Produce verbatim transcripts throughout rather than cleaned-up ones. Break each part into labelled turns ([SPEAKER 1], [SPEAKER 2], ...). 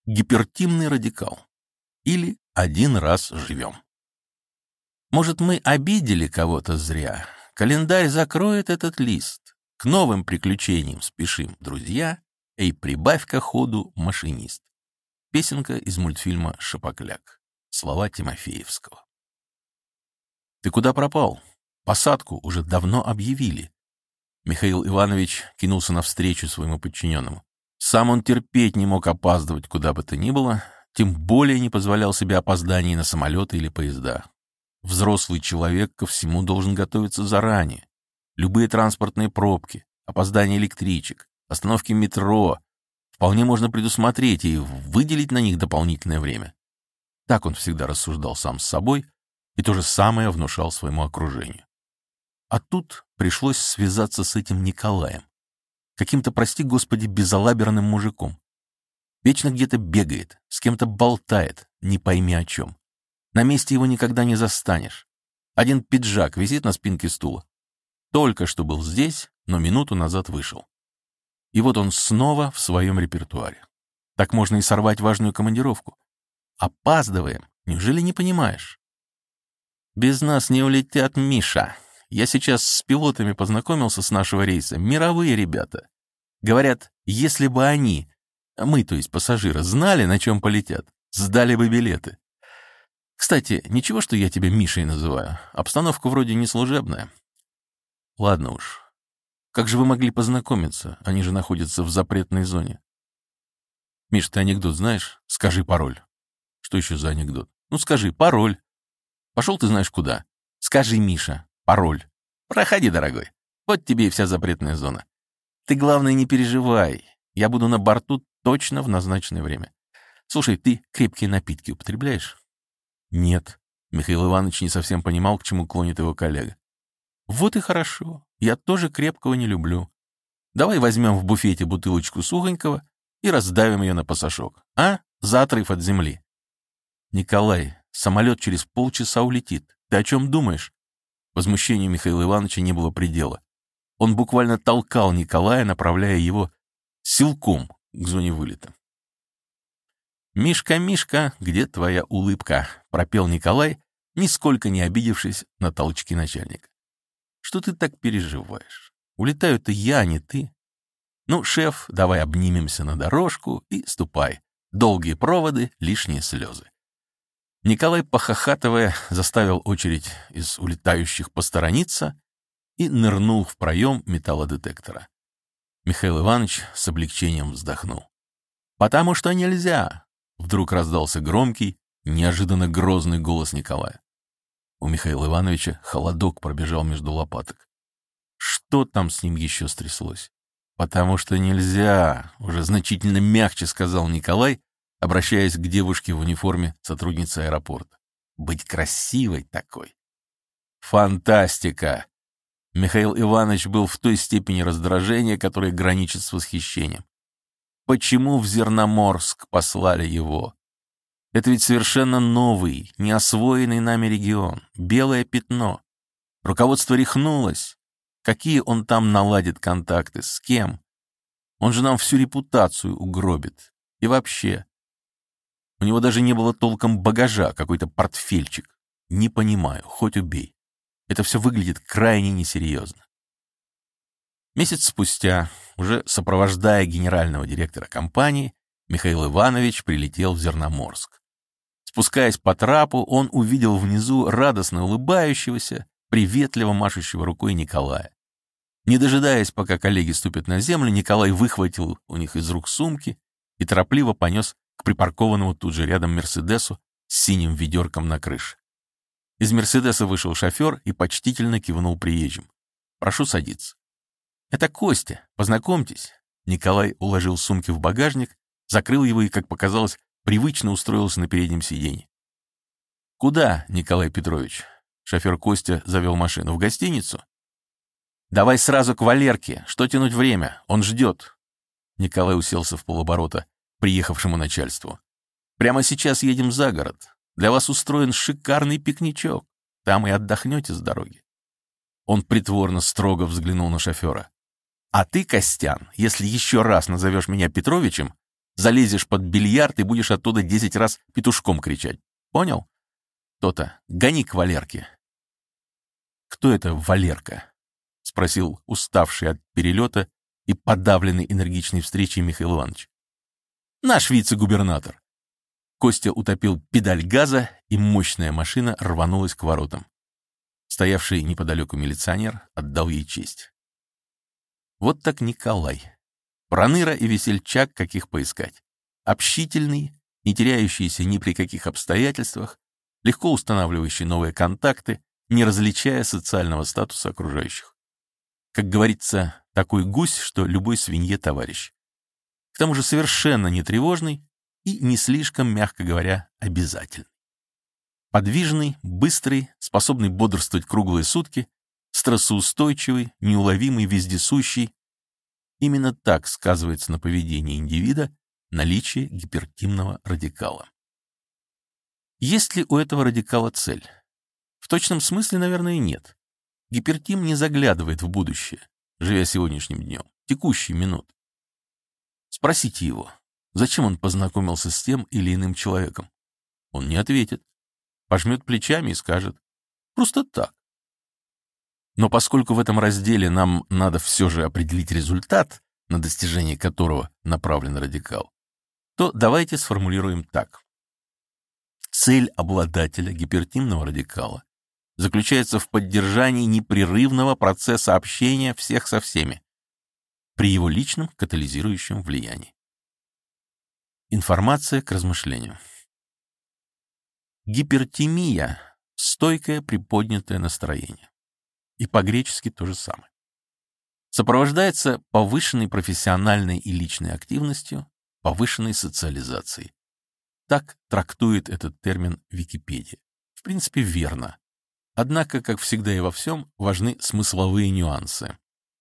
[SPEAKER 1] гипертимный радикал. Или один раз живем. Может, мы обидели кого-то зря? Календарь закроет этот лист. К новым приключениям спешим, друзья. Эй, прибавь-ка ходу, машинист. Песенка из мультфильма «Шапокляк». Слова Тимофеевского. Ты куда пропал? Посадку уже давно объявили. Михаил Иванович кинулся навстречу своему подчиненному. Сам он терпеть не мог опаздывать куда бы то ни было, тем более не позволял себе опозданий на самолеты или поезда. Взрослый человек ко всему должен готовиться заранее. Любые транспортные пробки, опоздание электричек, остановки метро вполне можно предусмотреть и выделить на них дополнительное время. Так он всегда рассуждал сам с собой и то же самое внушал своему окружению. А тут пришлось связаться с этим Николаем, каким-то, прости господи, безалаберным мужиком. Вечно где-то бегает, с кем-то болтает, не пойми о чем. На месте его никогда не застанешь. Один пиджак висит на спинке стула. Только что был здесь, но минуту назад вышел. И вот он снова в своем репертуаре. Так можно и сорвать важную командировку. Опаздываем, неужели не понимаешь? Без нас не улетят, Миша. Я сейчас с пилотами познакомился с нашего рейса. Мировые ребята. Говорят, если бы они, мы, то есть пассажиры, знали, на чем полетят, сдали бы билеты. Кстати, ничего, что я тебя Мишей называю. Обстановка вроде не служебная. Ладно уж. Как же вы могли познакомиться? Они же находятся в запретной зоне. Миш, ты анекдот знаешь? Скажи пароль. Что еще за анекдот? Ну скажи, пароль. Пошел ты знаешь куда. Скажи, Миша, пароль. Проходи, дорогой. Вот тебе и вся запретная зона. Ты, главное, не переживай. Я буду на борту точно в назначенное время. Слушай, ты крепкие напитки употребляешь? Нет. Михаил Иванович не совсем понимал, к чему клонит его коллега. Вот и хорошо. Я тоже крепкого не люблю. Давай возьмем в буфете бутылочку сухонького и раздавим ее на пасашок. А? За отрыв от земли. Николай, самолет через полчаса улетит. Ты о чем думаешь? Возмущению Михаила Ивановича не было предела. Он буквально толкал Николая, направляя его силком к зоне вылета. «Мишка, Мишка, где твоя улыбка?» — пропел Николай, нисколько не обидевшись на толчки начальника. «Что ты так переживаешь? Улетаю-то я, а не ты. Ну, шеф, давай обнимемся на дорожку и ступай. Долгие проводы, лишние слезы». Николай, похохатывая, заставил очередь из улетающих посторониться и нырнул в проем металлодетектора. Михаил Иванович с облегчением вздохнул. «Потому что нельзя!» — вдруг раздался громкий, неожиданно грозный голос Николая. У Михаила Ивановича холодок пробежал между лопаток. Что там с ним еще стряслось? «Потому что нельзя!» — уже значительно мягче сказал Николай, обращаясь к девушке в униформе сотрудницы аэропорта. «Быть красивой такой!» «Фантастика!» Михаил Иванович был в той степени раздражения, которая граничит с восхищением. Почему в Зерноморск послали его? Это ведь совершенно новый, неосвоенный нами регион, белое пятно. Руководство рехнулось. Какие он там наладит контакты, с кем? Он же нам всю репутацию угробит. И вообще, у него даже не было толком багажа, какой-то портфельчик. Не понимаю, хоть убей. Это все выглядит крайне несерьезно. Месяц спустя, уже сопровождая генерального директора компании, Михаил Иванович прилетел в Зерноморск. Спускаясь по трапу, он увидел внизу радостно улыбающегося, приветливо машущего рукой Николая. Не дожидаясь, пока коллеги ступят на землю, Николай выхватил у них из рук сумки и торопливо понес к припаркованному тут же рядом «Мерседесу» с синим ведерком на крыше. Из «Мерседеса» вышел шофер и почтительно кивнул приезжим. «Прошу садиться». «Это Костя, познакомьтесь». Николай уложил сумки в багажник, закрыл его и, как показалось, привычно устроился на переднем сиденье. «Куда, Николай Петрович?» Шофер Костя завел машину. «В гостиницу?» «Давай сразу к Валерке. Что тянуть время? Он ждет». Николай уселся в полоборота приехавшему начальству. «Прямо сейчас едем за город. Для вас устроен шикарный пикничок. Там и отдохнете с дороги». Он притворно строго взглянул на шофера. «А ты, Костян, если еще раз назовешь меня Петровичем, залезешь под бильярд и будешь оттуда десять раз петушком кричать. Понял? То-то. Гони к Валерке. Кто это Валерка? Спросил уставший от перелета и подавленный энергичной встречей Михаил Иванович. Наш вице-губернатор. Костя утопил педаль газа, и мощная машина рванулась к воротам. Стоявший неподалеку милиционер отдал ей честь. Вот так Николай. Проныра и весельчак, каких поискать. Общительный, не теряющийся ни при каких обстоятельствах, легко устанавливающий новые контакты, не различая социального статуса окружающих. Как говорится, такой гусь, что любой свинье товарищ. К тому же совершенно не тревожный и не слишком, мягко говоря, обязательный. Подвижный, быстрый, способный бодрствовать круглые сутки, стрессоустойчивый, неуловимый, вездесущий. Именно так сказывается на поведении индивида наличие гипертимного радикала. Есть ли у этого радикала цель? В точном смысле, наверное, нет. Гипертим не заглядывает в будущее, живя сегодняшним днем, текущей минутой. Спросите его, зачем он познакомился с тем или иным человеком. Он не ответит, пожмет плечами и скажет «просто так». Но поскольку в этом разделе нам надо все же определить результат, на достижение которого направлен радикал, то давайте сформулируем так. Цель обладателя гипертимного радикала заключается в поддержании непрерывного процесса общения всех со всеми при его личном катализирующем влиянии. Информация к размышлению. Гипертимия — стойкое приподнятое настроение. И по-гречески то же самое. Сопровождается повышенной профессиональной и личной активностью, повышенной социализацией. Так трактует этот термин Википедия. В принципе, верно. Однако, как всегда и во всем, важны смысловые нюансы.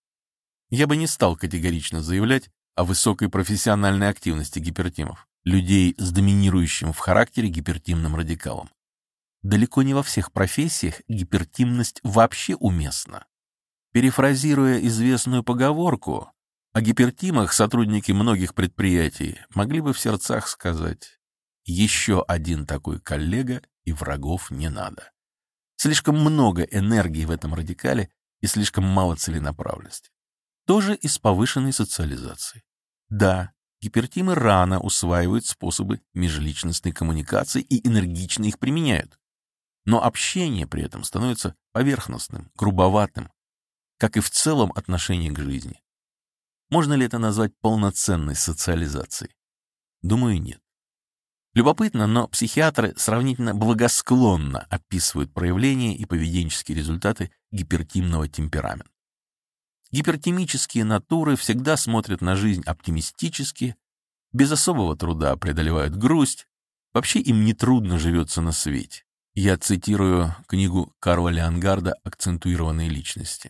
[SPEAKER 1] Я бы не стал категорично заявлять о высокой профессиональной активности гипертимов, людей с доминирующим в характере гипертимным радикалом. Далеко не во всех профессиях гипертимность вообще уместна. Перефразируя известную поговорку, о гипертимах сотрудники многих предприятий могли бы в сердцах сказать: «Еще один такой коллега, и врагов не надо». Слишком много энергии в этом радикале и слишком мало целенаправленности. Тоже и с повышенной социализацией. Да, гипертимы рано усваивают способы межличностной коммуникации и энергично их применяют. Но общение при этом становится поверхностным, грубоватым, как и в целом отношение к жизни. Можно ли это назвать полноценной социализацией? Думаю, нет. Любопытно, но психиатры сравнительно благосклонно описывают проявления и поведенческие результаты гипертимного темперамента. Гипертимические натуры всегда смотрят на жизнь оптимистически, без особого труда преодолевают грусть, вообще им нетрудно живется на свете. Я цитирую книгу Карла Леонгарда «Акцентуированные личности».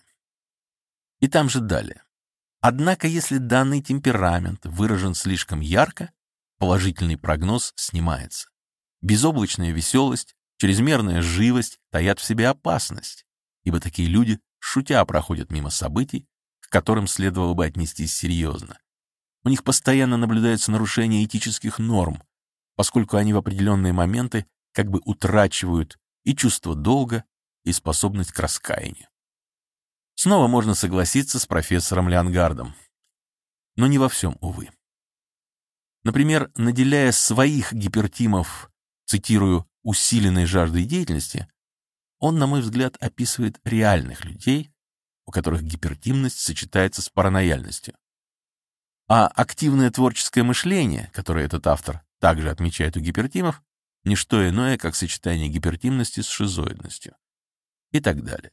[SPEAKER 1] И там же далее. Однако, если данный темперамент выражен слишком ярко, положительный прогноз снимается. Безоблачная веселость, чрезмерная живость таят в себе опасность, ибо такие люди, шутя, проходят мимо событий, к которым следовало бы отнестись серьезно. У них постоянно наблюдается нарушение этических норм, поскольку они в определенные моменты как бы утрачивают и чувство долга, и способность к раскаянию. Снова можно согласиться с профессором Леонгардом, но не во всем, увы. Например, наделяя своих гипертимов, цитирую, усиленной жаждой деятельности, он, на мой взгляд, описывает реальных людей, у которых гипертимность сочетается с паранояльностью. А активное творческое мышление, которое этот автор также отмечает у гипертимов, не что иное, как сочетание гипертимности с шизоидностью. И так далее.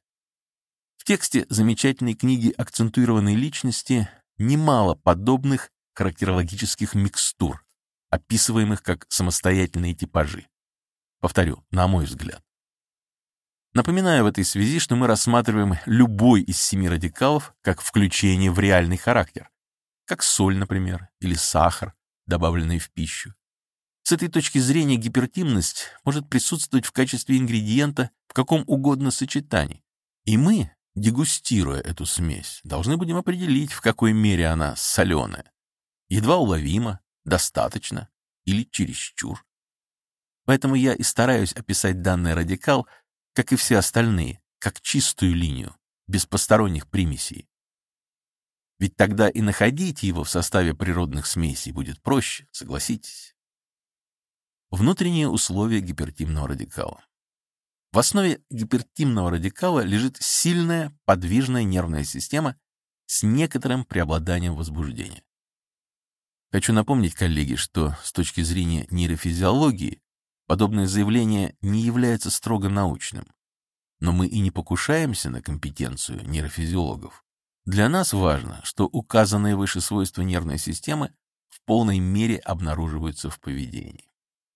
[SPEAKER 1] В тексте замечательной книги «Акцентуированные личности» немало подобных характерологических микстур, описываемых как самостоятельные типажи. Повторю, на мой взгляд. Напоминаю в этой связи, что мы рассматриваем любой из семи радикалов как включение в реальный характер, как соль, например, или сахар, добавленный в пищу. С этой точки зрения гипертимность может присутствовать в качестве ингредиента в каком угодно сочетании. И мы, дегустируя эту смесь, должны будем определить, в какой мере она соленая, едва уловима достаточно или чересчур. Поэтому я и стараюсь описать данный радикал, как и все остальные, как чистую линию, без посторонних примесей. Ведь тогда и находить его в составе природных смесей будет проще, согласитесь. Внутренние условия гипертимного радикала. В основе гипертимного радикала лежит сильная подвижная нервная система с некоторым преобладанием возбуждения. Хочу напомнить, коллеги, что с точки зрения нейрофизиологии подобное заявление не является строго научным. Но мы и не покушаемся на компетенцию нейрофизиологов. Для нас важно, что указанные выше свойства нервной системы в полной мере обнаруживаются в поведении.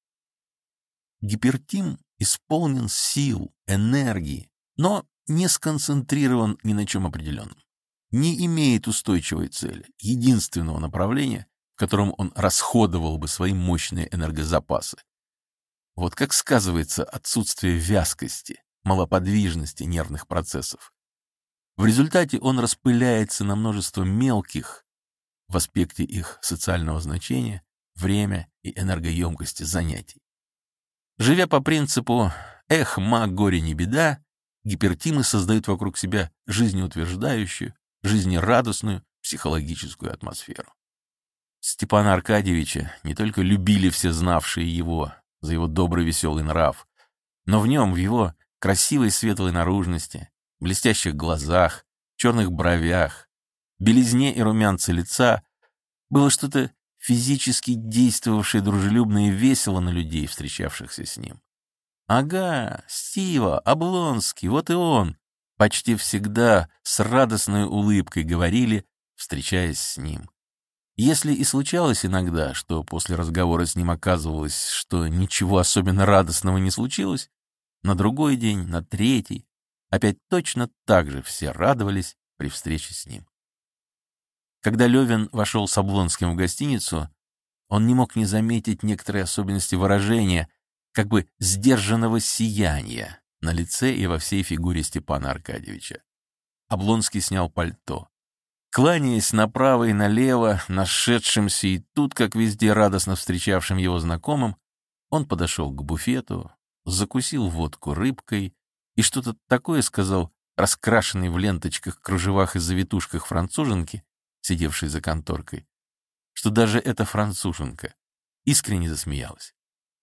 [SPEAKER 1] Гипертим исполнен сил, энергии, но не сконцентрирован ни на чем определенном. Не имеет устойчивой цели, единственного направления, в котором он расходовал бы свои мощные энергозапасы. Вот как сказывается отсутствие вязкости, малоподвижности нервных процессов. В результате он распыляется на множество мелких, в аспекте их социального значения, время и энергоемкости занятий. Живя по принципу «эх, ма, горе, не беда», гипертимы создают вокруг себя жизнеутверждающую, жизнерадостную психологическую атмосферу. Степана Аркадьевича не только любили все знавшие его за его добрый веселый нрав, но в нем, в его красивой светлой наружности, блестящих глазах, черных бровях, белизне и румянце лица было что-то физически действовавшее дружелюбно и весело на людей, встречавшихся с ним. Ага, Стива, Облонский, вот и он, почти всегда с радостной улыбкой говорили, встречаясь с ним. Если и случалось иногда, что после разговора с ним оказывалось, что ничего особенно радостного не случилось, на другой день, на третий, опять точно так же все радовались при встрече с ним. Когда Левин вошел с Облонским в гостиницу, он не мог не заметить некоторые особенности выражения, как бы сдержанного сияния на лице и во всей фигуре Степана Аркадьевича. Облонский снял пальто. Кланяясь направо и налево, нашедшимся и тут, как везде, радостно встречавшим его знакомым, он подошел к буфету, закусил водку рыбкой и что-то такое сказал раскрашенной в ленточках, кружевах и завитушках француженке, сидевшей за конторкой, что даже эта француженка искренне засмеялась.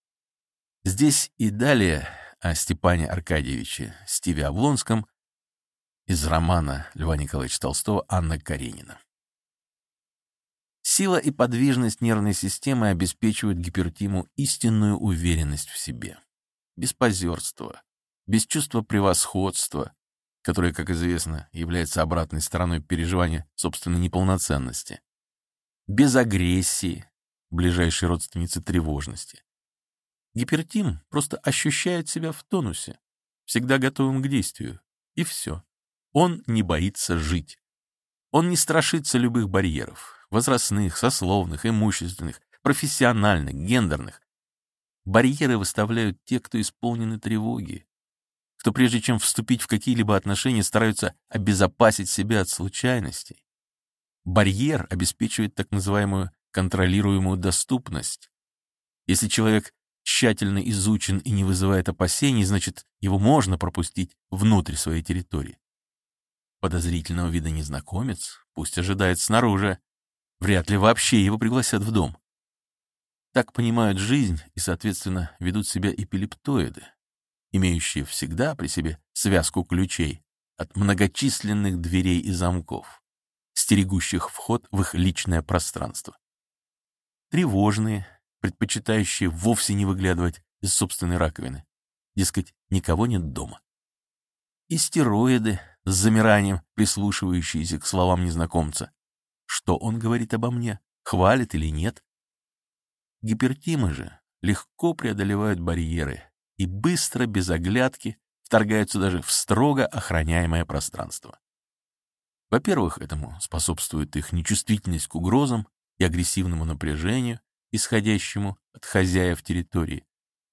[SPEAKER 1] Здесь и далее о Степане Аркадьевиче Стиве Облонском из романа Льва Николаевича Толстого «Анна Каренина». Сила и подвижность нервной системы обеспечивают гипертиму истинную уверенность в себе, без позерства, без чувства превосходства, которое, как известно, является обратной стороной переживания собственной неполноценности, без агрессии, ближайшей родственницы тревожности. Гипертим просто ощущает себя в тонусе, всегда готовым к действию, и все. Он не боится жить. Он не страшится любых барьеров, возрастных, сословных, имущественных, профессиональных, гендерных. Барьеры выставляют те, кто исполнены тревоги, кто прежде чем вступить в какие-либо отношения стараются обезопасить себя от случайностей. Барьер обеспечивает так называемую контролируемую доступность. Если человек тщательно изучен и не вызывает опасений, значит, его можно пропустить внутрь своей территории. Подозрительного вида незнакомец пусть ожидает снаружи, вряд ли вообще его пригласят в дом. Так понимают жизнь и, соответственно, ведут себя эпилептоиды, имеющие всегда при себе связку ключей от многочисленных дверей и замков, стерегущих вход в их личное пространство. Тревожные, предпочитающие вовсе не выглядывать из собственной раковины, дескать, никого нет дома. Истероиды, с замиранием прислушивающиеся к словам незнакомца. Что он говорит обо мне, хвалит или нет? Гипертимы же легко преодолевают барьеры и быстро, без оглядки, вторгаются даже в строго охраняемое пространство. Во-первых, этому способствует их нечувствительность к угрозам и агрессивному напряжению, исходящему от хозяев территории.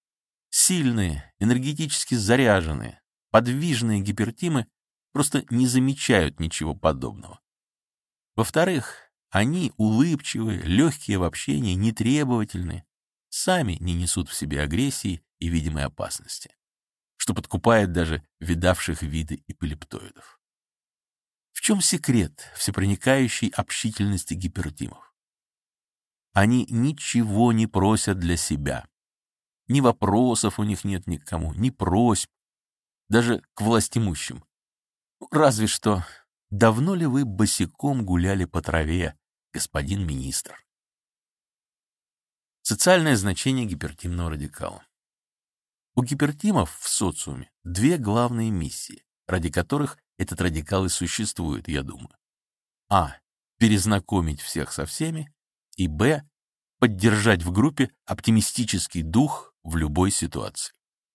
[SPEAKER 1] Сильные, энергетически заряженные, подвижные гипертимы просто не замечают ничего подобного. Во-вторых, Они улыбчивые, легкие в общении, нетребовательные, сами не несут в себе агрессии и видимой опасности, что подкупает даже видавших виды эпилептоидов. В чем секрет всепроникающей общительности гипертимов? Они ничего не просят для себя. Ни вопросов у них нет ни к кому, ни просьб, даже к властимущим. Разве что: давно ли вы босиком гуляли по траве, господин министр? Социальное значение гипертимного радикала. У гипертимов в социуме две главные миссии, ради которых этот радикал и существует, я думаю. А. Перезнакомить всех со всеми. И Б. Поддержать в группе оптимистический дух в любой ситуации.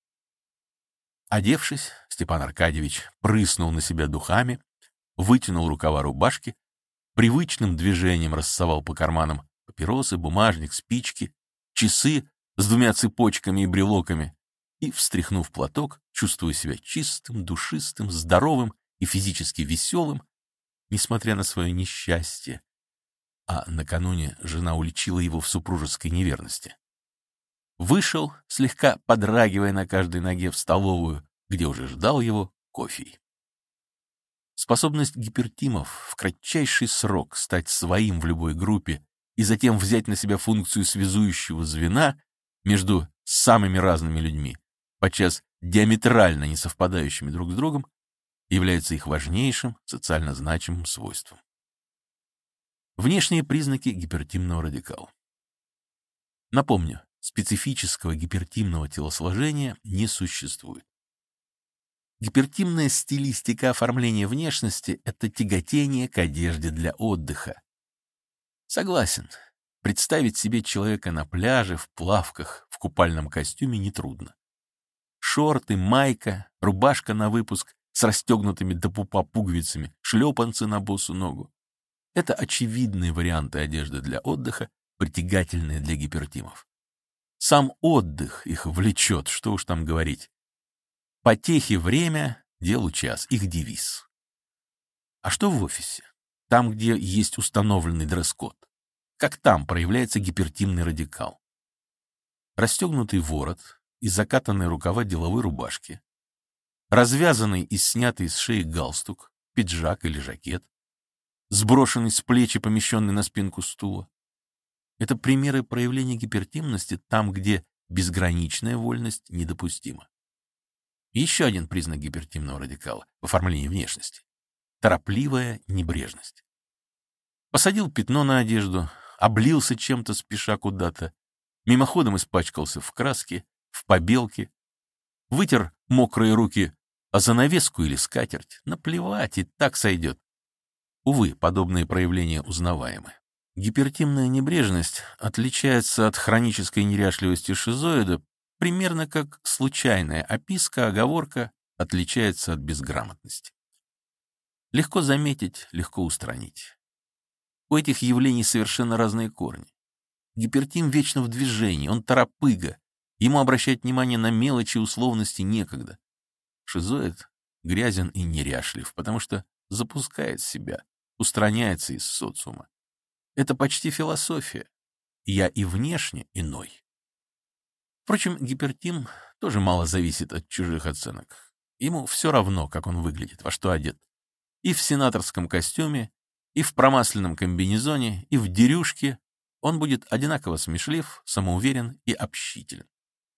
[SPEAKER 1] Одевшись, Степан Аркадьевич прыснул на себя духами, вытянул рукава рубашки, привычным движением рассовал по карманам папиросы, бумажник, спички, часы с двумя цепочками и брелоками и, встряхнув платок, чувствуя себя чистым, душистым, здоровым и физически веселым, несмотря на свое несчастье, а накануне жена уличила его в супружеской неверности, вышел, слегка подрагивая на каждой ноге, в столовую, где уже ждал его кофе. Способность гипертимов в кратчайший срок стать своим в любой группе и затем взять на себя функцию связующего звена между самыми разными людьми, подчас диаметрально не совпадающими друг с другом, является их важнейшим социально значимым свойством. Внешние признаки гипертимного радикала. Напомню, специфического гипертимного телосложения не существует. Гипертимная стилистика оформления внешности — это тяготение к одежде для отдыха. Согласен, представить себе человека на пляже, в плавках, в купальном костюме нетрудно. Шорты, майка, рубашка на выпуск с расстегнутыми до пупа пуговицами, шлепанцы на босу ногу — это очевидные варианты одежды для отдыха, притягательные для гипертимов. Сам отдых их влечет, что уж там говорить. Потехи время, делу час, их девиз. А что в офисе? Там, где есть установленный дресс-код. Как там проявляется гипертимный радикал? Расстегнутый ворот и закатанные рукава деловой рубашки, развязанный и снятый с шеи галстук, пиджак или жакет, сброшенный с плеч и помещенный на спинку стула. Это примеры проявления гипертимности там, где безграничная вольность недопустима. Еще один признак гипертимного радикала в оформлении внешности — торопливая небрежность. Посадил пятно на одежду, облился чем-то, спеша куда-то, мимоходом испачкался в краске, в побелке, вытер мокрые руки о занавеску или скатерть, наплевать, и так сойдет. Увы, подобные проявления узнаваемы. Гипертимная небрежность отличается от хронической неряшливости шизоида примерно как случайная описка, оговорка отличается от безграмотности. Легко заметить, легко устранить. У этих явлений совершенно разные корни. Гипертим вечно в движении, он торопыга, ему обращать внимание на мелочи и условности некогда. Шизоид грязен и неряшлив, потому что запускает себя, устраняется из социума. Это почти философия. Я и внешне иной. Впрочем, гипертим тоже мало зависит от чужих оценок. Ему все равно, как он выглядит, во что одет. И в сенаторском костюме, и в промасленном комбинезоне, и в дерюшке он будет одинаково смешлив, самоуверен и общителен.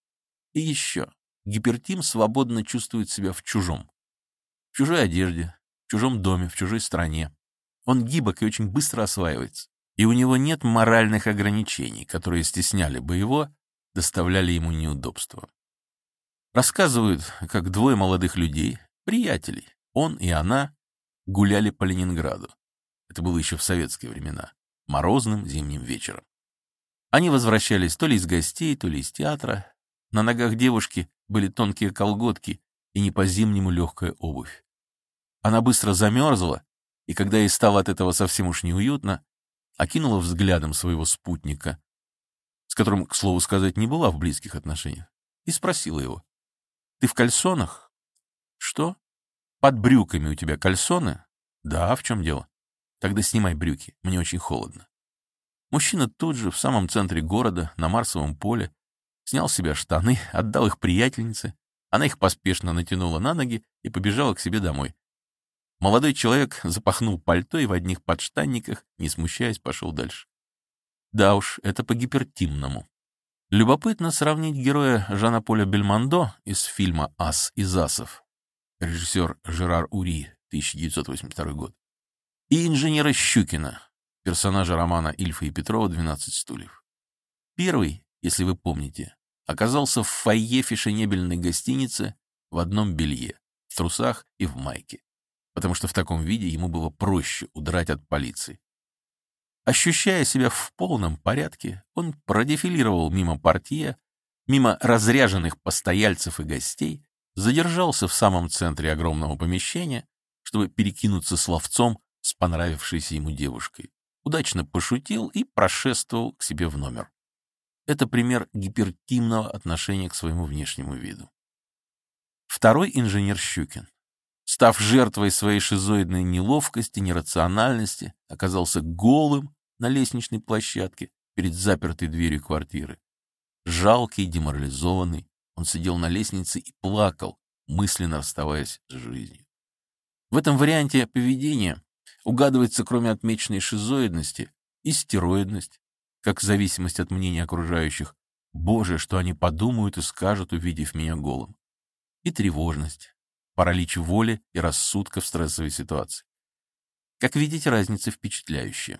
[SPEAKER 1] И еще, гипертим свободно чувствует себя в чужом. В чужой одежде, в чужом доме, в чужой стране. Он гибок и очень быстро осваивается. И у него нет моральных ограничений, которые стесняли бы его, доставляли ему неудобства. Рассказывают, как двое молодых людей, приятелей, он и она, гуляли по Ленинграду. Это было еще в советские времена, морозным зимним вечером. Они возвращались то ли из гостей, то ли из театра. На ногах девушки были тонкие колготки и не по-зимнему легкая обувь. Она быстро замерзла, и когда ей стало от этого совсем уж неуютно, окинула взглядом своего спутника, с которым, к слову сказать, не была в близких отношениях, и спросила его: «Ты в кальсонах?» «Что? Под брюками у тебя кальсоны?» «Да, в чем дело?» Тогда снимай брюки, мне очень холодно». Мужчина тут же, в самом центре города, на Марсовом поле, снял с себя штаны, отдал их приятельнице. Она их поспешно натянула на ноги и побежала к себе домой. Молодой человек запахнул пальто и в одних подштанниках, не смущаясь, пошел дальше. Да уж, это по-гипертимному. Любопытно сравнить героя Жана-Поля Бельмондо из фильма «Ас из асов», режиссер Жерар Ури, тысяча девятьсот восемьдесят второй год, и инженера Щукина, персонажа романа Ильфа и Петрова «двенадцать стульев». Первый, если вы помните, оказался в фойе фешенебельной гостиницы в одном белье, в трусах и в майке, потому что в таком виде ему было проще удрать от полиции. Ощущая себя в полном порядке, он продефилировал мимо портье, мимо разряженных постояльцев и гостей, задержался в самом центре огромного помещения, чтобы перекинуться словцом с понравившейся ему девушкой, удачно пошутил и прошествовал к себе в номер. Это пример гипертимного отношения к своему внешнему виду. Второй инженер Щукин, став жертвой своей шизоидной неловкости, нерациональности, оказался голым на лестничной площадке перед запертой дверью квартиры. Жалкий, деморализованный, он сидел на лестнице и плакал, мысленно расставаясь с жизнью. В этом варианте поведения угадывается, кроме отмеченной шизоидности, и стероидность, как зависимость от мнения окружающих. Боже, что они подумают и скажут, увидев меня голым. И тревожность, паралич воли и рассудка в стрессовой ситуации. Как видите, разница впечатляющая.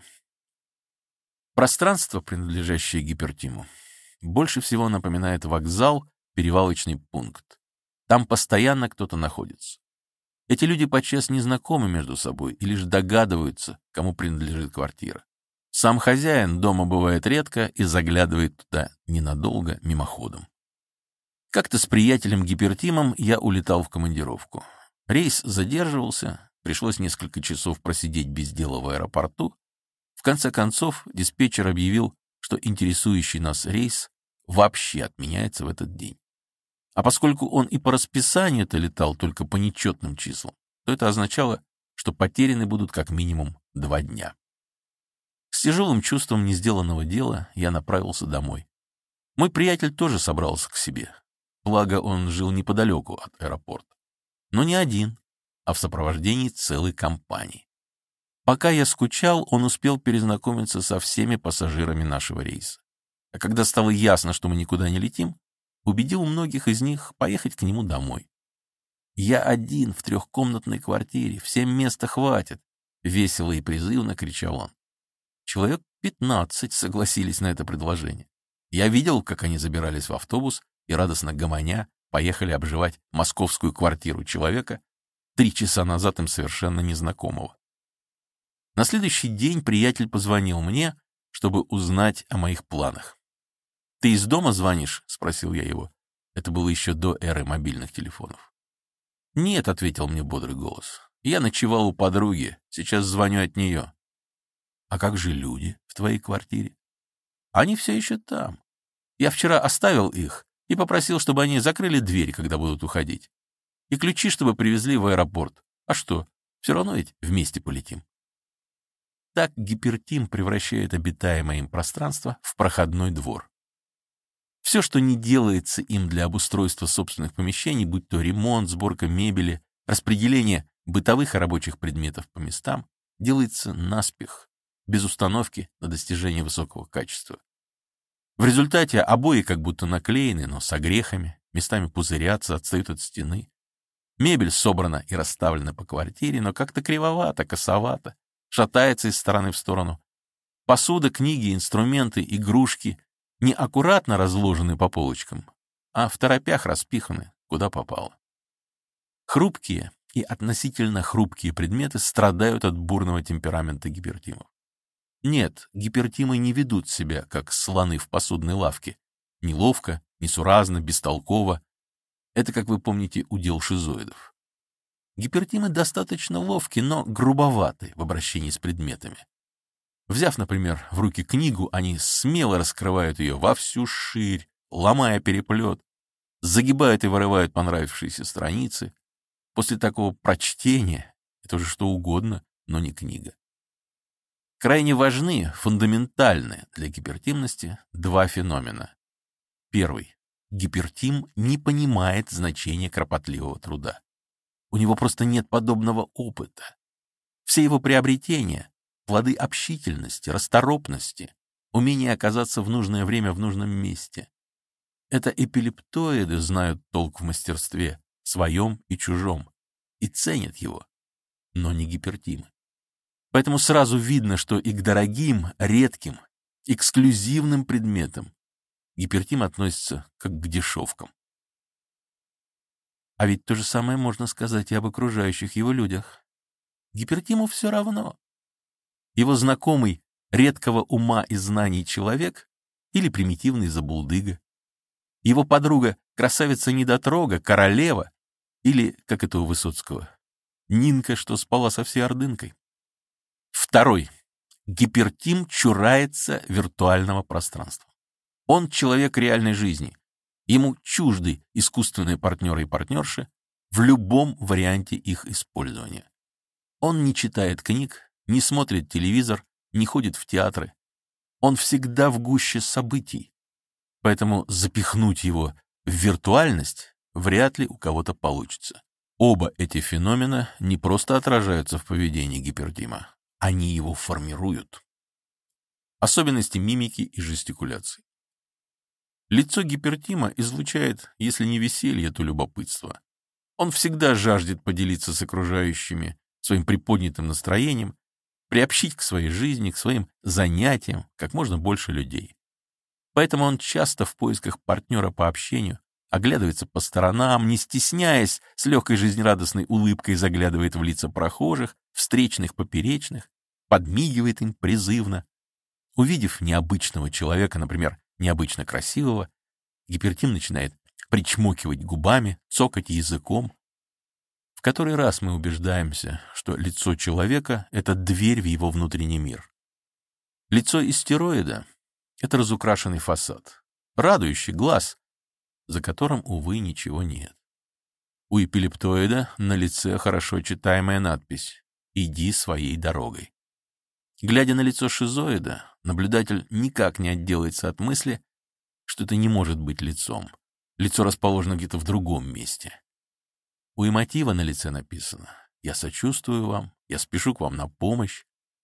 [SPEAKER 1] Пространство, принадлежащее гипертиму, больше всего напоминает вокзал, перевалочный пункт. Там постоянно кто-то находится. Эти люди подчас не знакомы между собой и лишь догадываются, кому принадлежит квартира. Сам хозяин дома бывает редко и заглядывает туда ненадолго, мимоходом. Как-то с приятелем-гипертимом я улетал в командировку. Рейс задерживался, пришлось несколько часов просидеть без дела в аэропорту. В конце концов, диспетчер объявил, что интересующий нас рейс вообще отменяется в этот день. А поскольку он и по расписанию-то летал только по нечетным числам, то это означало, что потеряны будут как минимум два дня. С тяжелым чувством несделанного дела я направился домой. Мой приятель тоже собрался к себе. Благо, он жил неподалеку от аэропорта. Но не один, а в сопровождении целой компании. Пока я скучал, он успел перезнакомиться со всеми пассажирами нашего рейса. А когда стало ясно, что мы никуда не летим, убедил многих из них поехать к нему домой. «Я один в трехкомнатной квартире, всем места хватит», — весело и призывно кричал он. Человек пятнадцать согласились на это предложение. Я видел, как они забирались в автобус и, радостно гомоня, поехали обживать московскую квартиру человека, три часа назад им совершенно незнакомого. На следующий день приятель позвонил мне, чтобы узнать о моих планах. «Ты из дома звонишь?» — спросил я его. Это было еще до эры мобильных телефонов. «Нет», — ответил мне бодрый голос. «Я ночевал у подруги, сейчас звоню от нее». «А как же люди в твоей квартире?» «Они все еще там. Я вчера оставил их и попросил, чтобы они закрыли дверь, когда будут уходить. И ключи, чтобы привезли в аэропорт. А что, все равно ведь вместе полетим». Так гипертим превращает обитаемое им пространство в проходной двор. Все, что не делается им для обустройства собственных помещений, будь то ремонт, сборка мебели, распределение бытовых и рабочих предметов по местам, делается наспех, без установки на достижение высокого качества. В результате обои как будто наклеены, но с огрехами, местами пузырятся, отстают от стены. Мебель собрана и расставлена по квартире, но как-то кривовато, косовато, шатается из стороны в сторону. Посуда, книги, инструменты, игрушки не аккуратно разложены по полочкам, а в торопях распиханы, куда попало. Хрупкие и относительно хрупкие предметы страдают от бурного темперамента гипертимов. Нет, гипертимы не ведут себя, как слоны в посудной лавке. Неловко, несуразно, бестолково. Это, как вы помните, удел шизоидов. Гипертимы достаточно ловки, но грубоваты в обращении с предметами. Взяв, например, в руки книгу, они смело раскрывают ее во всю ширь, ломая переплет, загибают и вырывают понравившиеся страницы. После такого прочтения это уже что угодно, но не книга. Крайне важны, фундаментальны для гипертимности два феномена. Первый. Гипертим не понимает значения кропотливого труда. У него просто нет подобного опыта. Все его приобретения — плоды общительности, расторопности, умения оказаться в нужное время в нужном месте. Это эпилептоиды знают толк в мастерстве, своем и чужом, и ценят его, но не гипертимы. Поэтому сразу видно, что и к дорогим, редким, эксклюзивным предметам гипертим относится как к дешевкам. А ведь то же самое можно сказать и об окружающих его людях. Гипертиму все равно. Его знакомый редкого ума и знаний человек или примитивный забулдыга. Его подруга красавица-недотрога, королева, или, как это у Высоцкого, Нинка, что спала со всей ордынкой. Второй. Гипертим чурается виртуального пространства. Он человек реальной жизни. Ему чужды искусственные партнеры и партнерши в любом варианте их использования. Он не читает книг, не смотрит телевизор, не ходит в театры. Он всегда в гуще событий. Поэтому запихнуть его в виртуальность вряд ли у кого-то получится. Оба эти феномена не просто отражаются в поведении гипертима, они его формируют. Особенности мимики и жестикуляции. Лицо гипертима излучает, если не веселье, то любопытство. Он всегда жаждет поделиться с окружающими своим приподнятым настроением, приобщить к своей жизни, к своим занятиям как можно больше людей. Поэтому он часто в поисках партнера по общению оглядывается по сторонам, не стесняясь, с легкой жизнерадостной улыбкой заглядывает в лица прохожих, встречных, поперечных, подмигивает им призывно. Увидев необычного человека, например, необычно красивого, гипертим начинает причмокивать губами, цокать языком. В который раз мы убеждаемся, что лицо человека — это дверь в его внутренний мир. Лицо истероида — это разукрашенный фасад, радующий глаз, за которым, увы, ничего нет. У эпилептоида на лице хорошо читаемая надпись «Иди своей дорогой». Глядя на лицо шизоида, наблюдатель никак не отделается от мысли, что это не может быть лицом. Лицо расположено где-то в другом месте. У эмотива на лице написано «Я сочувствую вам, я спешу к вам на помощь».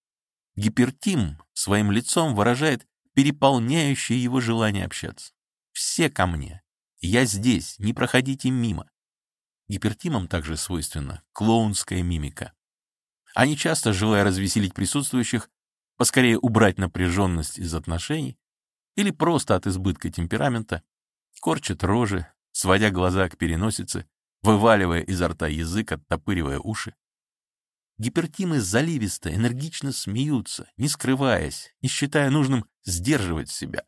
[SPEAKER 1] Гипертим своим лицом выражает переполняющее его желание общаться. «Все ко мне. Я здесь, не проходите мимо». Гипертимам также свойственна клоунская мимика. Они часто, желая развеселить присутствующих, поскорее убрать напряженность из отношений или просто от избытка темперамента, корчат рожи, сводя глаза к переносице, вываливая изо рта язык, оттопыривая уши. Гипертимы заливисто, энергично смеются, не скрываясь, не считая нужным сдерживать себя.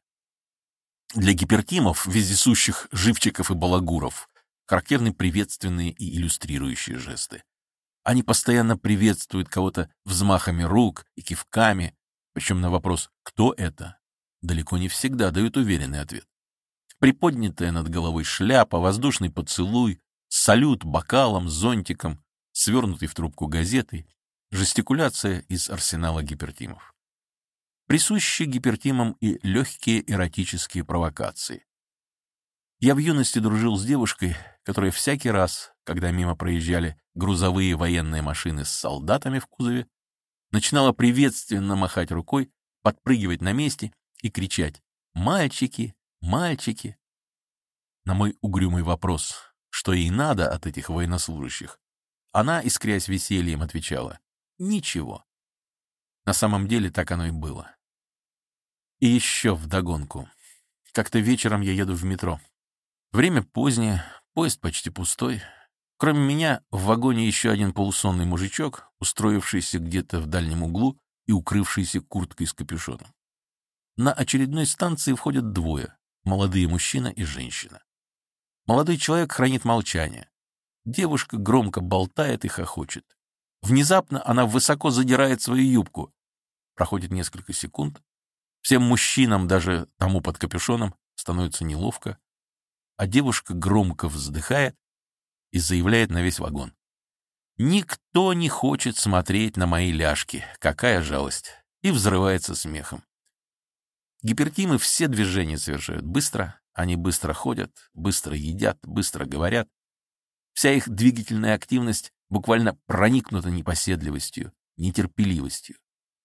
[SPEAKER 1] Для гипертимов, вездесущих живчиков и балагуров, характерны приветственные и иллюстрирующие жесты. Они постоянно приветствуют кого-то взмахами рук и кивками, причем на вопрос «кто это?» далеко не всегда дают уверенный ответ. Приподнятая над головой шляпа, воздушный поцелуй, салют бокалом, зонтиком, свернутый в трубку газетой, жестикуляция из арсенала гипертимов. Присущи гипертимам и легкие эротические провокации. Я в юности дружил с девушкой, которая всякий раз, когда мимо проезжали грузовые военные машины с солдатами в кузове, начинала приветственно махать рукой, подпрыгивать на месте и кричать «Мальчики! Мальчики!». На мой угрюмый вопрос, что ей надо от этих военнослужащих, она, искрясь весельем, отвечала «Ничего». На самом деле так оно и было. И еще вдогонку. Как-то вечером я еду в метро. Время позднее, поезд почти пустой. Кроме меня, в вагоне еще один полусонный мужичок, устроившийся где-то в дальнем углу и укрывшийся курткой с капюшоном. На очередной станции входят двое — молодые мужчина и женщина. Молодой человек хранит молчание. Девушка громко болтает и хохочет. Внезапно она высоко задирает свою юбку. Проходит несколько секунд. Всем мужчинам, даже тому под капюшоном, становится неловко, а девушка громко вздыхает и заявляет на весь вагон: «Никто не хочет смотреть на мои ляжки. Какая жалость! и взрывается смехом. Гипертимы все движения совершают быстро, они быстро ходят, быстро едят, быстро говорят. Вся их двигательная активность буквально проникнута непоседливостью, нетерпеливостью.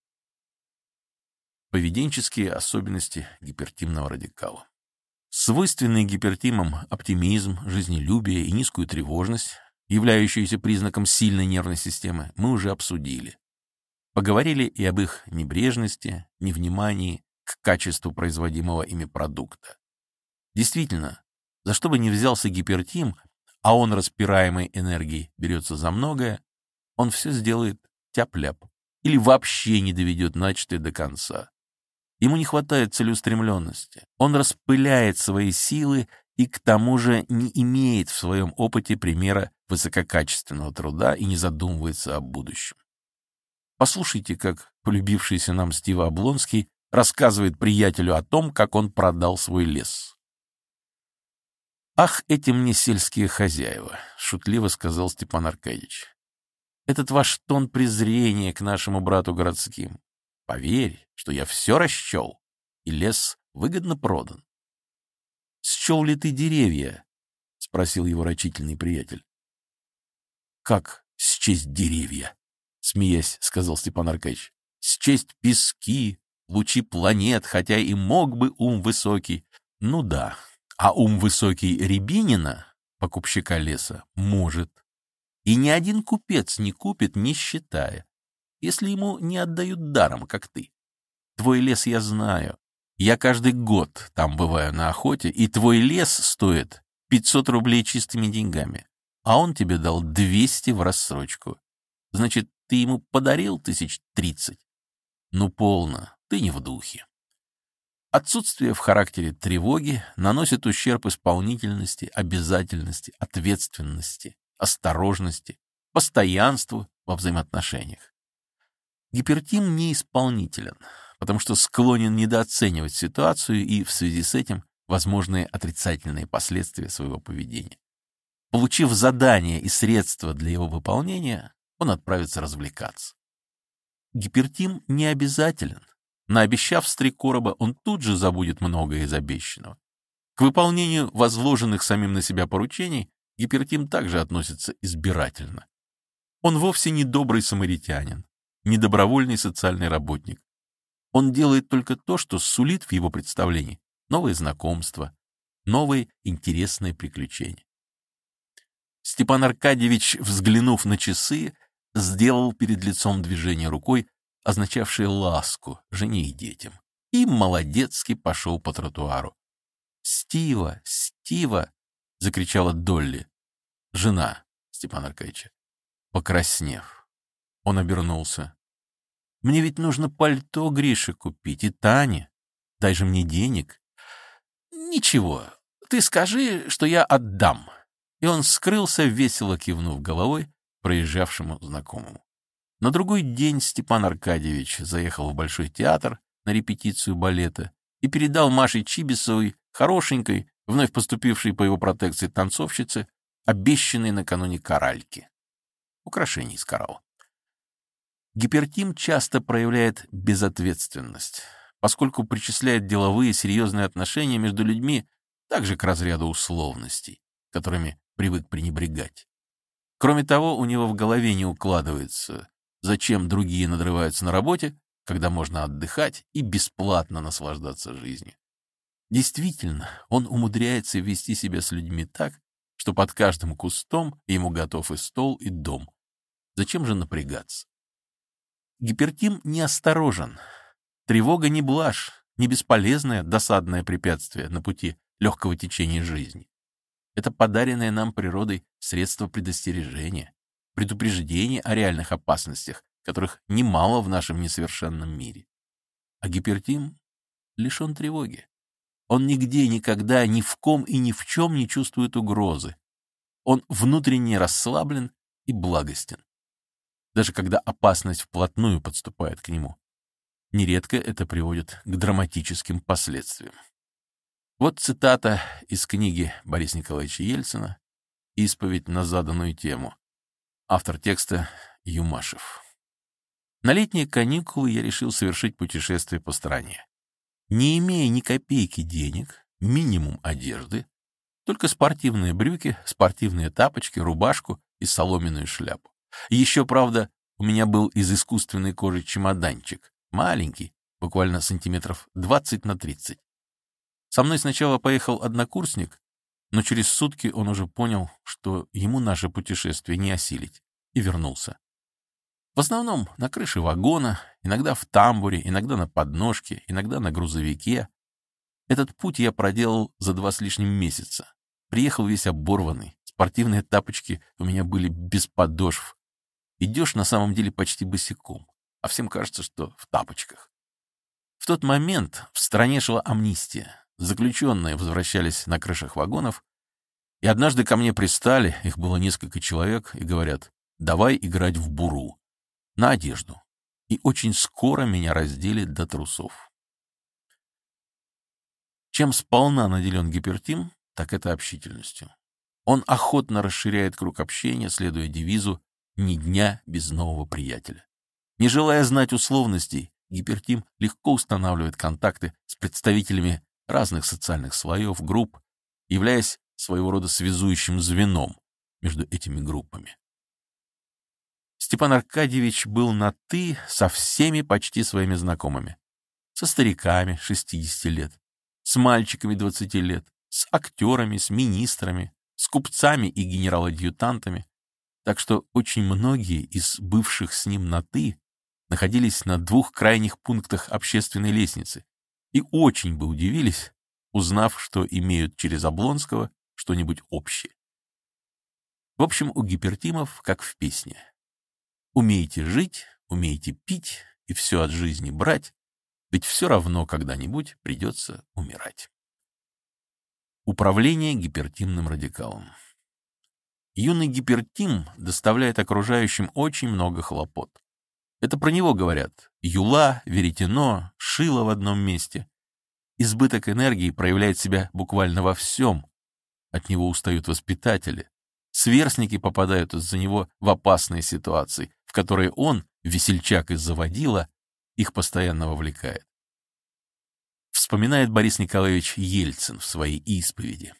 [SPEAKER 1] Поведенческие особенности гипертимного радикала. Свойственные гипертимам оптимизм, жизнелюбие и низкую тревожность, являющиеся признаком сильной нервной системы, мы уже обсудили. Поговорили и об их небрежности, невнимании к качеству производимого ими продукта. Действительно, за что бы ни взялся гипертим, а он распираемой энергией берется за многое, он все сделает тяп-ляп или вообще не доведет начатое до конца. Ему не хватает целеустремленности, он распыляет свои силы и к тому же не имеет в своем опыте примера высококачественного труда и не задумывается о будущем. Послушайте, как полюбившийся нам Стив Облонский рассказывает приятелю о том, как он продал свой лес. «Ах, эти мне сельские хозяева!» — шутливо сказал Степан Аркадьевич. «Этот ваш тон презрения к нашему брату городским. Поверь, что я все расчел, и лес выгодно продан». «Счел ли ты деревья?» — спросил его рачительный приятель. «Как счесть деревья?» — смеясь, сказал Степан Аркадьевич. «Счесть пески, лучи планет, хотя и мог бы ум высокий. Ну да, а ум высокий Рябинина, покупщика леса, может. И ни один купец не купит, не считая, если ему не отдают даром, как ты. Твой лес я знаю. Я каждый год там бываю на охоте, и твой лес стоит пятьсот рублей чистыми деньгами, а он тебе дал двести в рассрочку. Значит, ты ему подарил тысяч тридцать? Ну, полно, ты не в духе». Отсутствие в характере тревоги наносит ущерб исполнительности, обязательности, ответственности, осторожности, постоянству во взаимоотношениях. Гипертим неисполнителен, потому что склонен недооценивать ситуацию и в связи с этим возможные отрицательные последствия своего поведения. Получив задание и средства для его выполнения, он отправится развлекаться. Гипертим не обязателен. Наобещав с три короба, он тут же забудет многое из обещанного. К выполнению возложенных самим на себя поручений гипертим также относится избирательно. Он вовсе не добрый самаритянин, не добровольный социальный работник. Он делает только то, что сулит в его представлении новые знакомства, новые интересные приключения. Степан Аркадьевич, взглянув на часы, сделал перед лицом движение рукой, означавшее ласку жене и детям, и молодецки пошел по тротуару. «Стива! Стива!» — закричала Долли, жена Степана Аркадьевича. Покраснев, он обернулся. «Мне ведь нужно пальто Грише купить и Тане. Дай же мне денег». «Ничего, ты скажи, что я отдам». И он скрылся, весело кивнув головой проезжавшему знакомому. На другой день Степан Аркадьевич заехал в Большой театр на репетицию балета и передал Маше Чибисовой, хорошенькой, вновь поступившей по его протекции танцовщице, обещанные накануне коральки. Украшение из коралла. Гипертим часто проявляет безответственность, поскольку причисляет деловые серьезные отношения между людьми также к разряду условностей, которыми привык пренебрегать. Кроме того, у него в голове не укладывается, зачем другие надрываются на работе, когда можно отдыхать и бесплатно наслаждаться жизнью. Действительно, он умудряется вести себя с людьми так, что под каждым кустом ему готов и стол, и дом. Зачем же напрягаться? Гипертим неосторожен. Тревога не блажь, не бесполезное досадное препятствие на пути легкого течения жизни. Это подаренное нам природой средство предостережения, предупреждения о реальных опасностях, которых немало в нашем несовершенном мире. А гипертим лишен тревоги. Он нигде, никогда, ни в ком и ни в чем не чувствует угрозы. Он внутренне расслаблен и благостен. Даже когда опасность вплотную подступает к нему. Нередко это приводит к драматическим последствиям. Вот цитата из книги Бориса Николаевича Ельцина «Исповедь на заданную тему». Автор текста Юмашев. На летние каникулы я решил совершить путешествие по стране. Не имея ни копейки денег, минимум одежды, только спортивные брюки, спортивные тапочки, рубашку и соломенную шляпу. И еще, правда, у меня был из искусственной кожи чемоданчик, маленький, буквально сантиметров двадцать на тридцать. Со мной сначала поехал однокурсник, но через сутки он уже понял, что ему наше путешествие не осилить, и вернулся. В основном на крыше вагона, иногда в тамбуре, иногда на подножке, иногда на грузовике. Этот путь я проделал за два с лишним месяца. Приехал весь оборванный, спортивные тапочки у меня были без подошв. Идешь на самом деле почти босиком, а всем кажется, что в тапочках. В тот момент в стране шла амнистия. Заключенные возвращались на крышах вагонов, и однажды ко мне пристали, их было несколько человек, и говорят: «Давай играть в буру, на одежду». И очень скоро меня раздели до трусов. Чем сполна наделен гипертим, так это общительностью. Он охотно расширяет круг общения, следуя девизу «ни дня без нового приятеля». Не желая знать условностей, гипертим легко устанавливает контакты с представителями разных социальных слоев, групп, являясь своего рода связующим звеном между этими группами. Степан Аркадьевич был на «ты» со всеми почти своими знакомыми. Со стариками шестидесяти лет, с мальчиками двадцати лет, с актерами, с министрами, с купцами и генерал-адъютантами. Так что очень многие из бывших с ним на «ты» находились на двух крайних пунктах общественной лестницы и очень бы удивились, узнав, что имеют через Облонского что-нибудь общее. В общем, у гипертимов, как в песне: «Умейте жить, умейте пить и все от жизни брать, ведь все равно когда-нибудь придется умирать». Управление гипертимным радикалом. Юный гипертим доставляет окружающим очень много хлопот. Это про него говорят: юла, веретено, шило в одном месте. Избыток энергии проявляет себя буквально во всем. От него устают воспитатели. Сверстники попадают из-за него в опасные ситуации, в которые он, весельчак из заводила, их постоянно вовлекает. Вспоминает Борис Николаевич Ельцин в своей исповеди.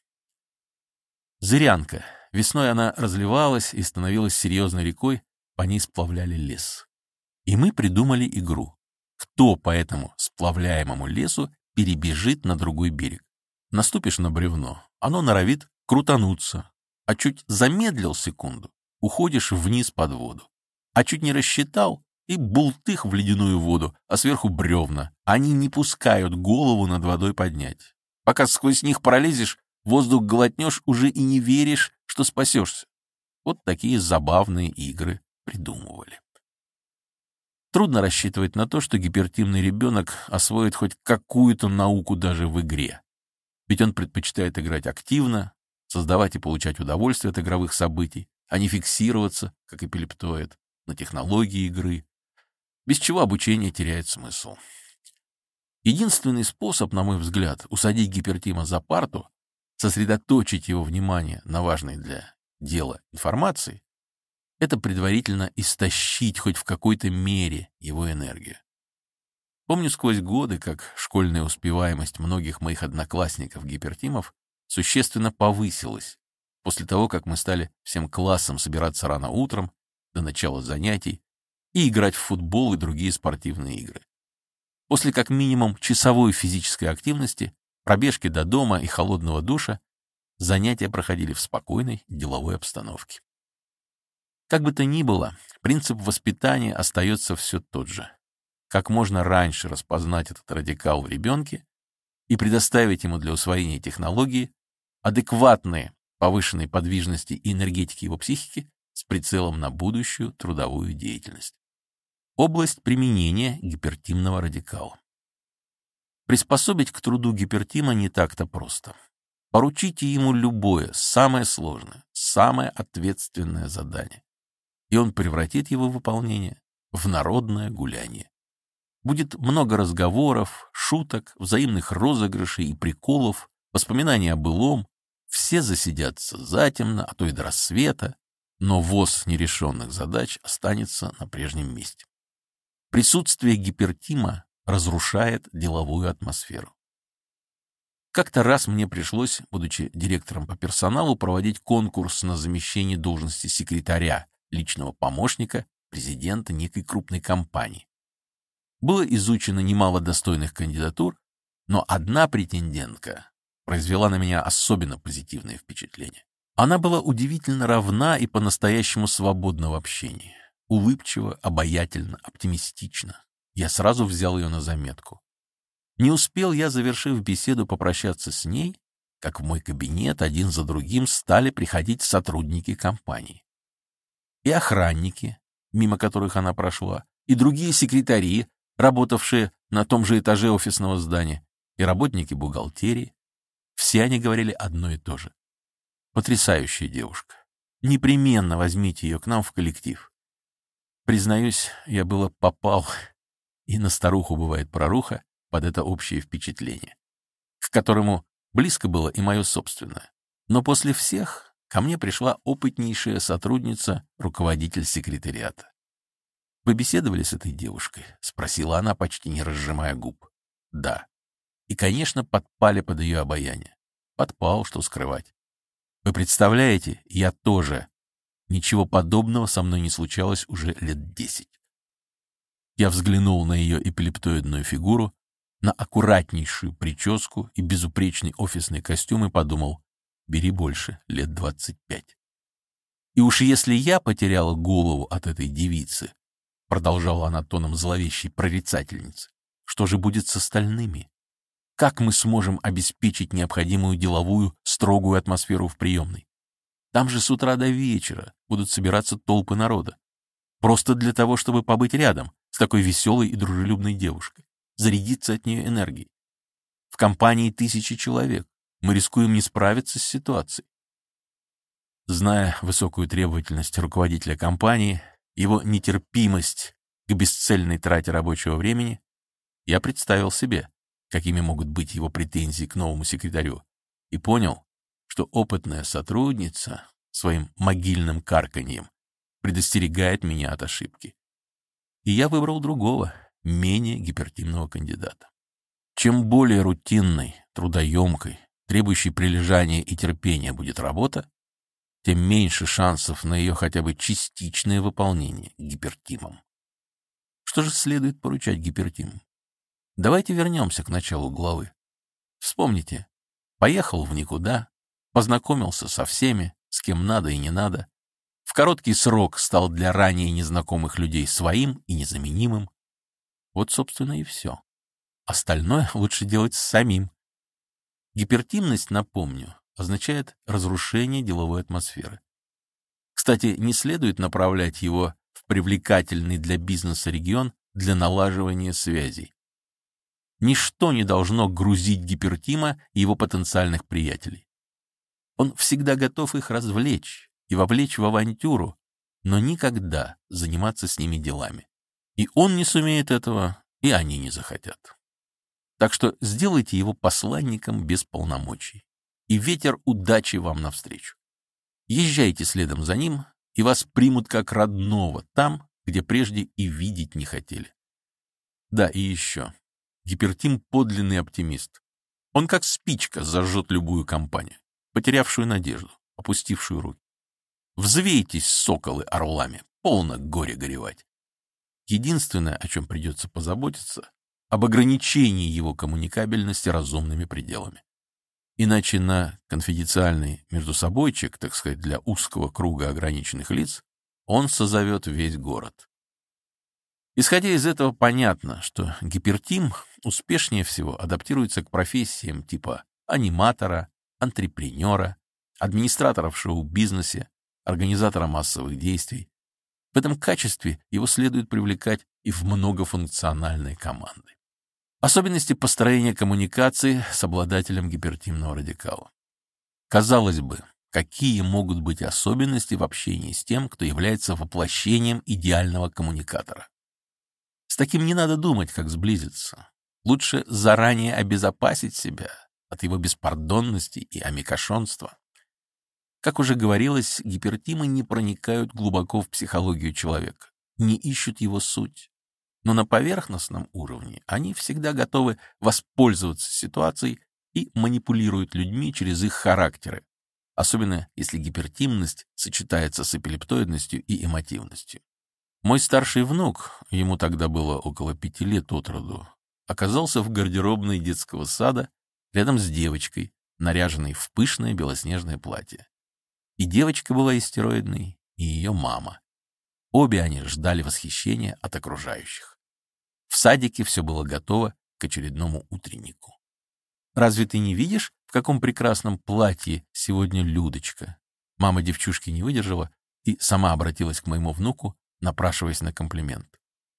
[SPEAKER 1] Зырянка. Весной она разливалась и становилась серьезной рекой, по ней сплавляли лес. И мы придумали игру. Кто по этому сплавляемому лесу перебежит на другой берег? Наступишь на бревно, оно норовит крутануться, а чуть замедлил секунду, уходишь вниз под воду. А чуть не рассчитал, и бултых в ледяную воду, а сверху бревна. Они не пускают голову над водой поднять. Пока сквозь них пролезешь, воздух глотнешь, уже и не веришь, что спасешься. Вот такие забавные игры придумывали. Трудно рассчитывать на то, что гипертимный ребенок освоит хоть какую-то науку даже в игре. Ведь он предпочитает играть активно, создавать и получать удовольствие от игровых событий, а не фиксироваться, как эпилептоид, на технологии игры, без чего обучение теряет смысл. Единственный способ, на мой взгляд, усадить гипертима за парту, сосредоточить его внимание на важной для дела информации, это предварительно истощить хоть в какой-то мере его энергию. Помню сквозь годы, как школьная успеваемость многих моих одноклассников-гипертимов существенно повысилась после того, как мы стали всем классом собираться рано утром до начала занятий и играть в футбол и другие спортивные игры. После как минимум часовой физической активности, пробежки до дома и холодного душа, занятия проходили в спокойной деловой обстановке. Как бы то ни было, принцип воспитания остается все тот же. Как можно раньше распознать этот радикал в ребенке и предоставить ему для усвоения технологии адекватные повышенной подвижности и энергетики его психики с прицелом на будущую трудовую деятельность. Область применения гипертимного радикала. Приспособить к труду гипертима не так-то просто. Поручите ему любое, самое сложное, самое ответственное задание, и он превратит его выполнение в народное гуляние. Будет много разговоров, шуток, взаимных розыгрышей и приколов, воспоминаний о былом. Все засидятся затемно, а то и до рассвета, но воз нерешенных задач останется на прежнем месте. Присутствие гипертима разрушает деловую атмосферу. Как-то раз мне пришлось, будучи директором по персоналу, проводить конкурс на замещение должности секретаря, личного помощника президента некой крупной компании. Было изучено немало достойных кандидатур, но одна претендентка произвела на меня особенно позитивное впечатление. Она была удивительно равна и по-настоящему свободна в общении. Улыбчива, обаятельна, оптимистична. Я сразу взял ее на заметку. Не успел я, завершив беседу, попрощаться с ней, как в мой кабинет один за другим стали приходить сотрудники компании. И охранники, мимо которых она прошла, и другие секретари, работавшие на том же этаже офисного здания, и работники бухгалтерии. Все они говорили одно и то же. Потрясающая девушка. Непременно возьмите ее к нам в коллектив. Признаюсь, я было попал, и на старуху бывает проруха, под это общее впечатление, к которому близко было и мое собственное. Но после всех ко мне пришла опытнейшая сотрудница, руководитель секретариата. «Вы беседовали с этой девушкой?» — спросила она, почти не разжимая губ. «Да». И, конечно, подпали под ее обаяние. Подпал, что скрывать. Вы представляете, я тоже. Ничего подобного со мной не случалось уже лет десять. Я взглянул на ее эпилептоидную фигуру, на аккуратнейшую прическу и безупречный офисный костюм и подумал, бери больше, лет двадцать пять. И уж если я потеряла голову от этой девицы, продолжала она тоном зловещей прорицательницы, что же будет с остальными? Как мы сможем обеспечить необходимую деловую, строгую атмосферу в приемной? Там же с утра до вечера будут собираться толпы народа. Просто для того, чтобы побыть рядом с такой веселой и дружелюбной девушкой, зарядиться от нее энергией. В компании тысячи человек. Мы рискуем не справиться с ситуацией. Зная высокую требовательность руководителя компании, его нетерпимость к бесцельной трате рабочего времени, я представил себе, какими могут быть его претензии к новому секретарю, и понял, что опытная сотрудница своим могильным карканьем предостерегает меня от ошибки. И я выбрал другого, менее гипертимного кандидата. Чем более рутинной, трудоемкой, требующей прилежания и терпения будет работа, тем меньше шансов на ее хотя бы частичное выполнение гипертимом. Что же следует поручать гипертиму? Давайте вернемся к началу главы. Вспомните, поехал в никуда, познакомился со всеми, с кем надо и не надо, в короткий срок стал для ранее незнакомых людей своим и незаменимым. Вот, собственно, и все. Остальное лучше делать самим. Гипертимность, напомню, означает разрушение деловой атмосферы. Кстати, не следует направлять его в привлекательный для бизнеса регион для налаживания связей. Ничто не должно грузить гипертима и его потенциальных приятелей. Он всегда готов их развлечь и вовлечь в авантюру, но никогда заниматься с ними делами. И он не сумеет этого, и они не захотят. Так что сделайте его посланником без полномочий, и ветер удачи вам навстречу. Езжайте следом за ним, и вас примут как родного там, где прежде и видеть не хотели. Да, и еще. Гипертим — подлинный оптимист. Он как спичка зажжет любую компанию, потерявшую надежду, опустившую руки. Взвейтесь, соколы, орлами, полно горе горевать. Единственное, о чем придется позаботиться, об ограничении его коммуникабельности разумными пределами. Иначе на конфиденциальный междусобойчик, так сказать, для узкого круга ограниченных лиц, он созовет весь город. Исходя из этого, понятно, что гипертим успешнее всего адаптируется к профессиям типа аниматора, антрепренера, администратора в шоу-бизнесе, организатора массовых действий. В этом качестве его следует привлекать и в многофункциональные команды. Особенности построения коммуникации с обладателем гипертимного радикала. Казалось бы, какие могут быть особенности в общении с тем, кто является воплощением идеального коммуникатора? С таким не надо думать, как сблизиться. Лучше заранее обезопасить себя от его беспардонности и амикошонства. Как уже говорилось, гипертимы не проникают глубоко в психологию человека, не ищут его суть. Но на поверхностном уровне они всегда готовы воспользоваться ситуацией и манипулируют людьми через их характеры, особенно если гипертимность сочетается с эпилептоидностью и эмотивностью. Мой старший внук, ему тогда было около пяти лет от роду, оказался в гардеробной детского сада рядом с девочкой, наряженной в пышное белоснежное платье. И девочка была истероидной, и ее мама. Обе они ждали восхищения от окружающих. В садике все было готово к очередному утреннику. «Разве ты не видишь, в каком прекрасном платье сегодня Людочка?» Мама девчушки не выдержала и сама обратилась к моему внуку, напрашиваясь на комплимент.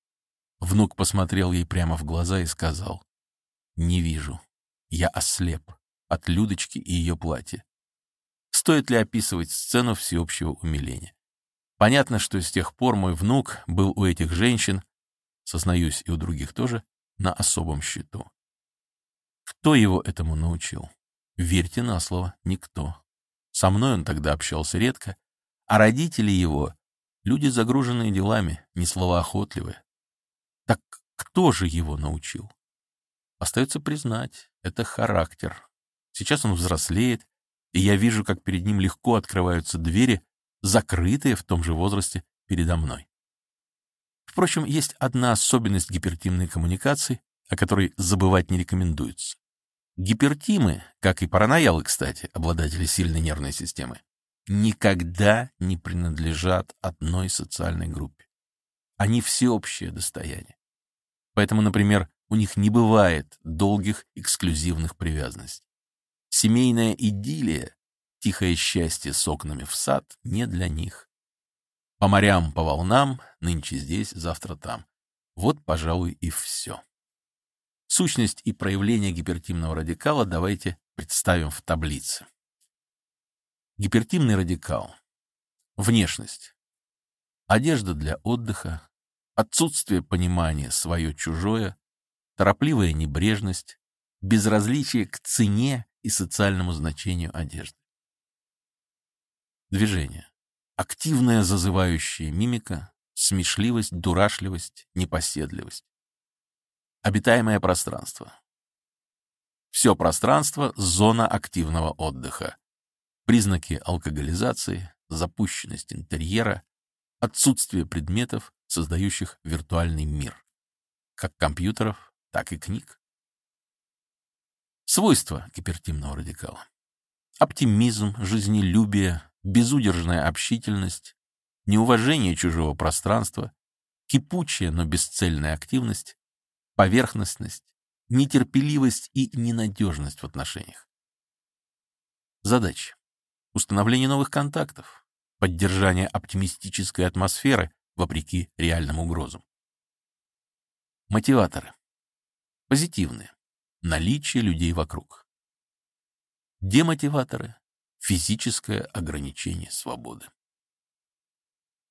[SPEAKER 1] Внук посмотрел ей прямо в глаза и сказал: «Не вижу. Я ослеп от Людочки и ее платья». Стоит ли описывать сцену всеобщего умиления? Понятно, что с тех пор мой внук был у этих женщин, сознаюсь, и у других тоже, на особом счету. Кто его этому научил? Верьте на слово, никто. Со мной он тогда общался редко, а родители его — люди, загруженные делами, не словоохотливые. Так кто же его научил? Остается признать, это характер. Сейчас он взрослеет, и я вижу, как перед ним легко открываются двери, закрытые в том же возрасте передо мной. Впрочем, есть одна особенность гипертимной коммуникации, о которой забывать не рекомендуется. Гипертимы, как и параноялы, кстати, обладатели сильной нервной системы, никогда не принадлежат одной социальной группе. Они всеобщее достояние. Поэтому, например, у них не бывает долгих эксклюзивных привязанностей. Семейная идиллия, тихое счастье с окнами в сад не для них. По морям, по волнам, нынче здесь, завтра там. Вот, пожалуй, и все. Сущность и проявление гипертимного радикала давайте представим в таблице. Гипертимный радикал. Внешность. Одежда для отдыха, отсутствие понимания свое-чужое, торопливая небрежность, безразличие к цене и социальному значению одежды. Движение. Активная зазывающая мимика, смешливость, дурашливость, непоседливость. Обитаемое пространство. Все пространство — зона активного отдыха. Признаки алкоголизации, запущенность интерьера, отсутствие предметов, создающих виртуальный мир. Как компьютеров, так и книг. Свойства гипертимного радикала. Оптимизм, жизнелюбие, безудержная общительность, неуважение чужого пространства, кипучая, но бесцельная активность, поверхностность, нетерпеливость и ненадежность в отношениях. Задачи. Установление новых контактов, поддержание оптимистической атмосферы вопреки реальным угрозам. Мотиваторы. Позитивные. Наличие людей вокруг. Демотиваторы. Физическое ограничение свободы.